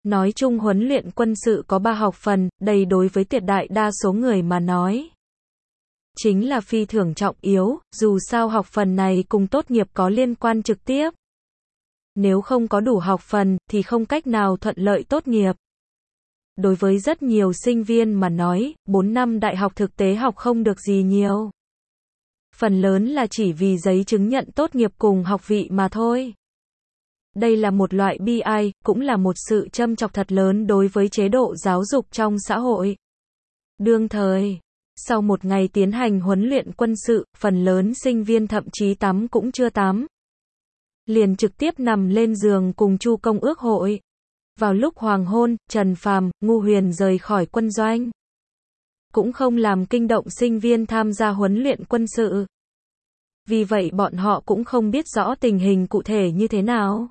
Nói chung huấn luyện quân sự có 3 học phần, đây đối với tuyệt đại đa số người mà nói chính là phi thường trọng yếu, dù sao học phần này cùng tốt nghiệp có liên quan trực tiếp. Nếu không có đủ học phần, thì không cách nào thuận lợi tốt nghiệp. Đối với rất nhiều sinh viên mà nói, 4 năm đại học thực tế học không được gì nhiều. Phần lớn là chỉ vì giấy chứng nhận tốt nghiệp cùng học vị mà thôi. Đây là một loại bi ai, cũng là một sự châm chọc thật lớn đối với chế độ giáo dục trong xã hội. Đương thời, sau một ngày tiến hành huấn luyện quân sự, phần lớn sinh viên thậm chí tắm cũng chưa tắm, liền trực tiếp nằm lên giường cùng Chu Công ước hội. Vào lúc hoàng hôn, Trần Phàm, Ngu Huyền rời khỏi quân doanh, cũng không làm kinh động sinh viên tham gia huấn luyện quân sự. Vì vậy bọn họ cũng không biết rõ tình hình cụ thể như thế nào.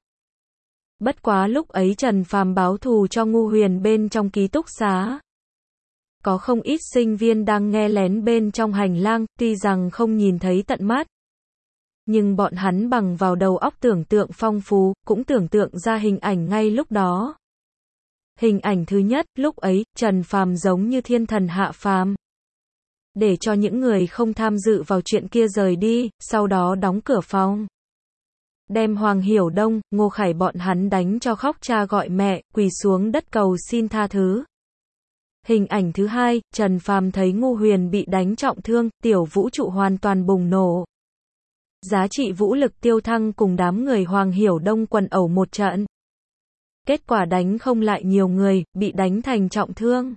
Bất quá lúc ấy Trần Phàm báo thù cho Ngu Huyền bên trong ký túc xá. Có không ít sinh viên đang nghe lén bên trong hành lang, tuy rằng không nhìn thấy tận mắt, nhưng bọn hắn bằng vào đầu óc tưởng tượng phong phú, cũng tưởng tượng ra hình ảnh ngay lúc đó. Hình ảnh thứ nhất, lúc ấy, Trần Phàm giống như thiên thần hạ phàm, để cho những người không tham dự vào chuyện kia rời đi, sau đó đóng cửa phòng. Đem Hoàng Hiểu Đông, Ngô Khải bọn hắn đánh cho khóc cha gọi mẹ, quỳ xuống đất cầu xin tha thứ. Hình ảnh thứ hai, Trần Phàm thấy Ngu Huyền bị đánh trọng thương, tiểu vũ trụ hoàn toàn bùng nổ. Giá trị vũ lực tiêu thăng cùng đám người Hoàng Hiểu Đông quần ẩu một trận. Kết quả đánh không lại nhiều người, bị đánh thành trọng thương.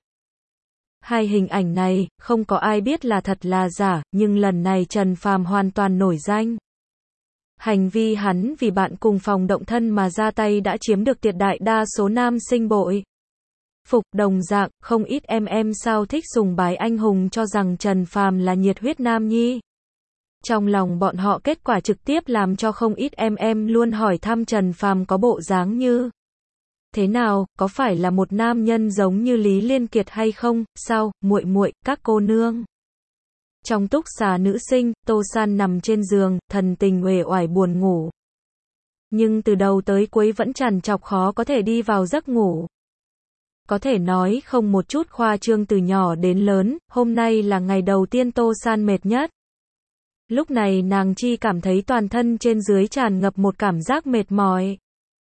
Hai hình ảnh này, không có ai biết là thật là giả, nhưng lần này Trần Phàm hoàn toàn nổi danh. Hành vi hắn vì bạn cùng phòng động thân mà ra tay đã chiếm được tuyệt đại đa số nam sinh bội phục. Đồng dạng, không ít em sao thích sùng bái anh hùng cho rằng Trần Phàm là nhiệt huyết nam nhi. Trong lòng bọn họ kết quả trực tiếp làm cho không ít em luôn hỏi thăm Trần Phàm có bộ dáng như thế nào, có phải là một nam nhân giống như Lý Liên Kiệt hay không, sao, muội muội, các cô nương. Trong túc xá nữ sinh, Tô San nằm trên giường, thần tình uể oải buồn ngủ. Nhưng từ đầu tới cuối vẫn trằn trọc khó có thể đi vào giấc ngủ. Có thể nói không một chút khoa trương, từ nhỏ đến lớn, hôm nay là ngày đầu tiên Tô San mệt nhất. Lúc này nàng chỉ cảm thấy toàn thân trên dưới tràn ngập một cảm giác mệt mỏi.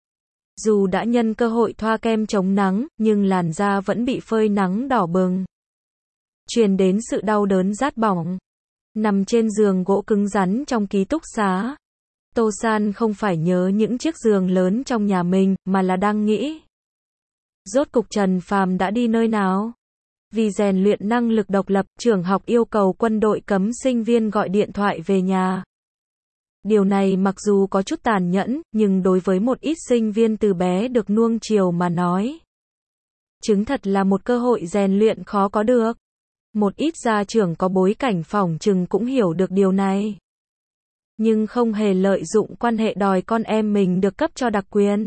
Dù đã nhân cơ hội thoa kem chống nắng, nhưng làn da vẫn bị phơi nắng đỏ bừng, truyền đến sự đau đớn rát bỏng. Nằm trên giường gỗ cứng rắn trong ký túc xá, Tô San không phải nhớ những chiếc giường lớn trong nhà mình, mà là đang nghĩ, rốt cục Trần Phàm đã đi nơi nào? Vì rèn luyện năng lực độc lập, trường học yêu cầu quân đội cấm sinh viên gọi điện thoại về nhà. Điều này mặc dù có chút tàn nhẫn, nhưng đối với một ít sinh viên từ bé được nuông chiều mà nói, chứng thật là một cơ hội rèn luyện khó có được. Một ít gia trưởng có bối cảnh phỏng chừng cũng hiểu được điều này, nhưng không hề lợi dụng quan hệ đòi con em mình được cấp cho đặc quyền.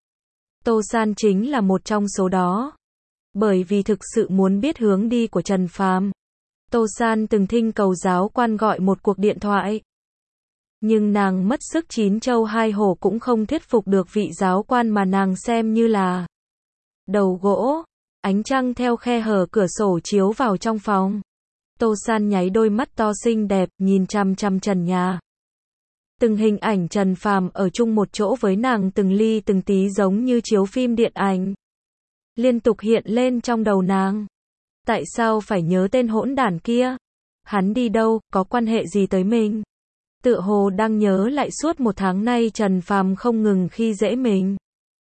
Tô San chính là một trong số đó. Bởi vì thực sự muốn biết hướng đi của Trần Phàm, Tô San từng thỉnh cầu giáo quan gọi một cuộc điện thoại. Nhưng nàng mất sức chín châu hai hổ cũng không thuyết phục được vị giáo quan mà nàng xem như là đầu gỗ. Ánh trăng theo khe hở cửa sổ chiếu vào trong phòng. Tô San nháy đôi mắt to xinh đẹp, nhìn chằm chằm trần nhà. Từng hình ảnh Trần Phàm ở chung một chỗ với nàng từng ly từng tí giống như chiếu phim điện ảnh, liên tục hiện lên trong đầu nàng. Tại sao phải nhớ tên hỗn đản kia? Hắn đi đâu, có quan hệ gì tới mình? Tựa hồ đang nhớ lại suốt một tháng nay Trần Phàm không ngừng khi dễ mình.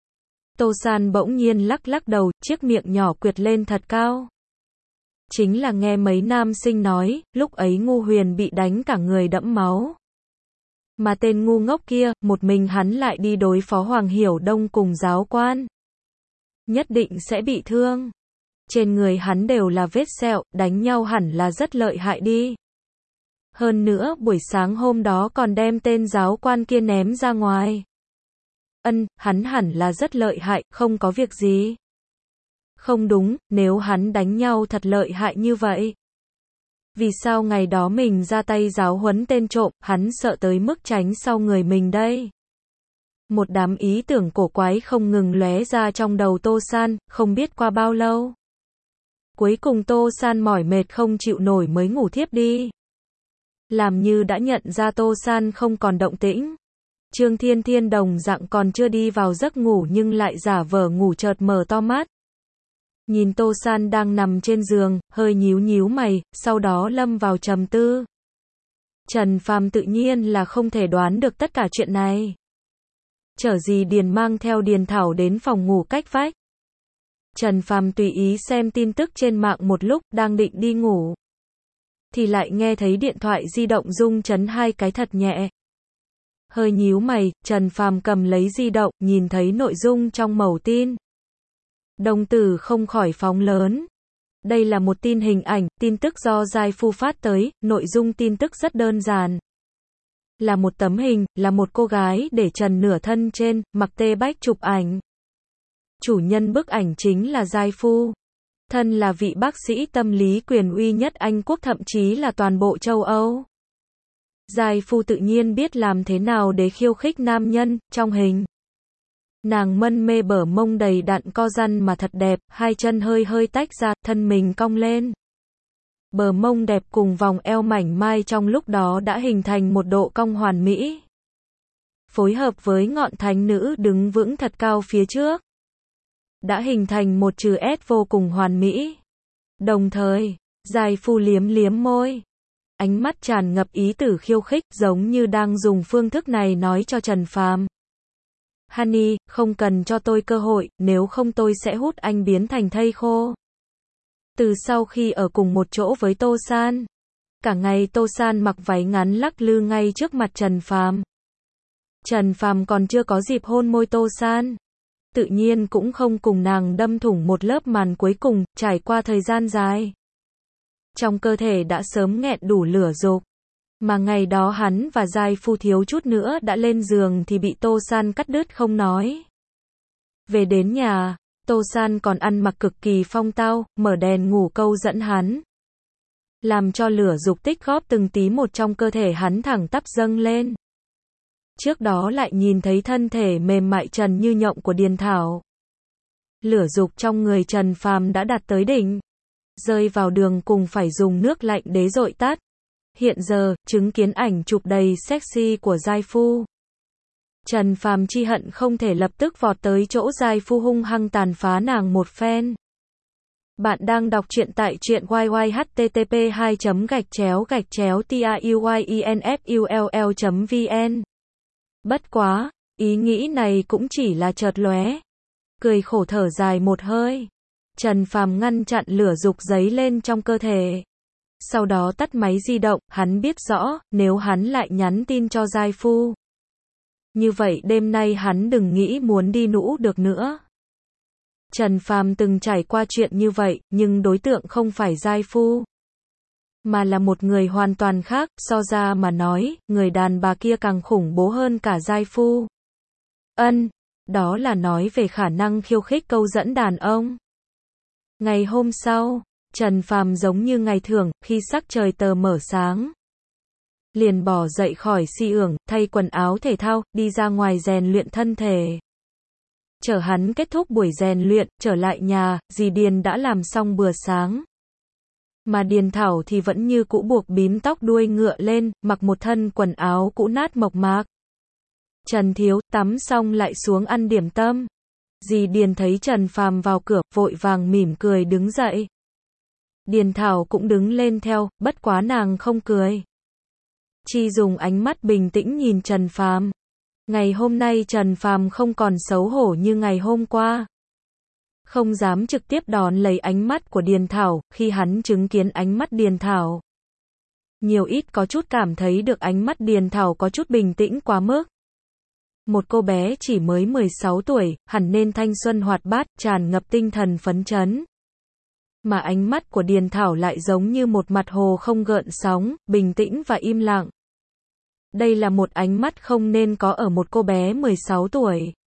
Tô San bỗng nhiên lắc lắc đầu, chiếc miệng nhỏ quyệt lên thật cao. Chính là nghe mấy nam sinh nói, lúc ấy Ngu Huyền bị đánh cả người đẫm máu. Mà tên ngu ngốc kia, một mình hắn lại đi đối phó Hoàng Hiểu Đông cùng giáo quan. Nhất định sẽ bị thương. Trên người hắn đều là vết sẹo, đánh nhau hẳn là rất lợi hại đi. Hơn nữa, buổi sáng hôm đó còn đem tên giáo quan kia ném ra ngoài. Hắn hẳn là rất lợi hại, không có việc gì. Không đúng, nếu hắn đánh nhau thật lợi hại như vậy, vì sao ngày đó mình ra tay giáo huấn tên trộm, hắn sợ tới mức tránh sau người mình đây? Một đám ý tưởng cổ quái không ngừng lóe ra trong đầu Tô San, không biết qua bao lâu. Cuối cùng Tô San mỏi mệt không chịu nổi mới ngủ thiếp đi. Làm như đã nhận ra Tô San không còn động tĩnh. Trương Thiên Thiên đồng dạng còn chưa đi vào giấc ngủ nhưng lại giả vờ ngủ, chợt mở to mắt. Nhìn Tô San đang nằm trên giường, hơi nhíu nhíu mày, sau đó lâm vào trầm tư. Trần Phàm tự nhiên là không thể đoán được tất cả chuyện này. Chở gì Điền mang theo Điền Thảo đến phòng ngủ cách vách. Trần Phàm tùy ý xem tin tức trên mạng một lúc, đang định đi ngủ. Thì lại nghe thấy điện thoại di động rung chấn hai cái thật nhẹ. Hơi nhíu mày, Trần Phàm cầm lấy di động, nhìn thấy nội dung trong mẩu tin. Đồng tử không khỏi phóng lớn. Đây là một tin hình ảnh, tin tức do Giai Phu phát tới, nội dung tin tức rất đơn giản. Là một tấm hình, là một cô gái để trần nửa thân trên, mặc tê bách chụp ảnh. Chủ nhân bức ảnh chính là Giai Phu. Thân là vị bác sĩ tâm lý quyền uy nhất Anh Quốc, thậm chí là toàn bộ châu Âu. Giai Phu tự nhiên biết làm thế nào để khiêu khích nam nhân, trong hình. Nàng mân mê bờ mông đầy đặn co giãn mà thật đẹp, hai chân hơi hơi tách ra, thân mình cong lên. Bờ mông đẹp cùng vòng eo mảnh mai trong lúc đó đã hình thành một độ cong hoàn mỹ. Phối hợp với ngọn thánh nữ đứng vững thật cao phía trước. Đã hình thành một chữ S vô cùng hoàn mỹ. Đồng thời, Giai Phu liếm liếm môi. Ánh mắt tràn ngập ý tử khiêu khích, giống như đang dùng phương thức này nói cho Trần Phàm. Honey, không cần cho tôi cơ hội, nếu không tôi sẽ hút anh biến thành thây khô. Từ sau khi ở cùng một chỗ với Tô San, cả ngày Tô San mặc váy ngắn lắc lư ngay trước mặt Trần Phàm. Trần Phàm còn chưa có dịp hôn môi Tô San, tự nhiên cũng không cùng nàng đâm thủng một lớp màn cuối cùng, trải qua thời gian dài. Trong cơ thể đã sớm nghẹn đủ lửa dục. Mà ngày đó hắn và Giai Phu thiếu chút nữa đã lên giường thì bị Tô San cắt đứt không nói. Về đến nhà, Tô San còn ăn mặc cực kỳ phong tao, mở đèn ngủ câu dẫn hắn. Làm cho lửa dục tích góp từng tí một trong cơ thể hắn thẳng tắp dâng lên. Trước đó lại nhìn thấy thân thể mềm mại trần như nhộng của Điền Thảo. Lửa dục trong người Trần Phàm đã đạt tới đỉnh. Rơi vào đường cùng phải dùng nước lạnh để dội tắt. Hiện giờ, chứng kiến ảnh chụp đầy sexy của Giai Phu. Trần Phàm chi hận không thể lập tức vọt tới chỗ Giai Phu hung hăng tàn phá nàng một phen. Bạn đang đọc truyện tại truyện http://tauynfull.vn. Bất quá, ý nghĩ này cũng chỉ là chợt lóe. Cười khổ thở dài một hơi. Trần Phàm ngăn chặn lửa dục dấy lên trong cơ thể. Sau đó tắt máy di động, hắn biết rõ, nếu hắn lại nhắn tin cho Giai Phu. Như vậy đêm nay hắn đừng nghĩ muốn đi nũ được nữa. Trần Phàm từng trải qua chuyện như vậy, nhưng đối tượng không phải Giai Phu. Mà là một người hoàn toàn khác, so ra mà nói, người đàn bà kia càng khủng bố hơn cả Giai Phu. Đó là nói về khả năng khiêu khích câu dẫn đàn ông. Ngày hôm sau, Trần Phàm giống như ngày thường, khi sắc trời tờ mờ sáng. Liền bỏ dậy khỏi xi ưởng, thay quần áo thể thao, đi ra ngoài rèn luyện thân thể. Chờ hắn kết thúc buổi rèn luyện, trở lại nhà, dì Điền đã làm xong bữa sáng. Mà Điền Thảo thì vẫn như cũ buộc bím tóc đuôi ngựa lên, mặc một thân quần áo cũ nát mộc mạc. Trần Thiếu, tắm xong lại xuống ăn điểm tâm. Dì Điền thấy Trần Phàm vào cửa, vội vàng mỉm cười đứng dậy. Điền Thảo cũng đứng lên theo, bất quá nàng không cười. Chỉ dùng ánh mắt bình tĩnh nhìn Trần Phàm. Ngày hôm nay Trần Phàm không còn xấu hổ như ngày hôm qua. Không dám trực tiếp đón lấy ánh mắt của Điền Thảo, khi hắn chứng kiến ánh mắt Điền Thảo. Nhiều ít có chút cảm thấy được ánh mắt Điền Thảo có chút bình tĩnh quá mức. Một cô bé chỉ mới 16 tuổi, hẳn nên thanh xuân hoạt bát, tràn ngập tinh thần phấn chấn. Mà ánh mắt của Điền Thảo lại giống như một mặt hồ không gợn sóng, bình tĩnh và im lặng. Đây là một ánh mắt không nên có ở một cô bé 16 tuổi.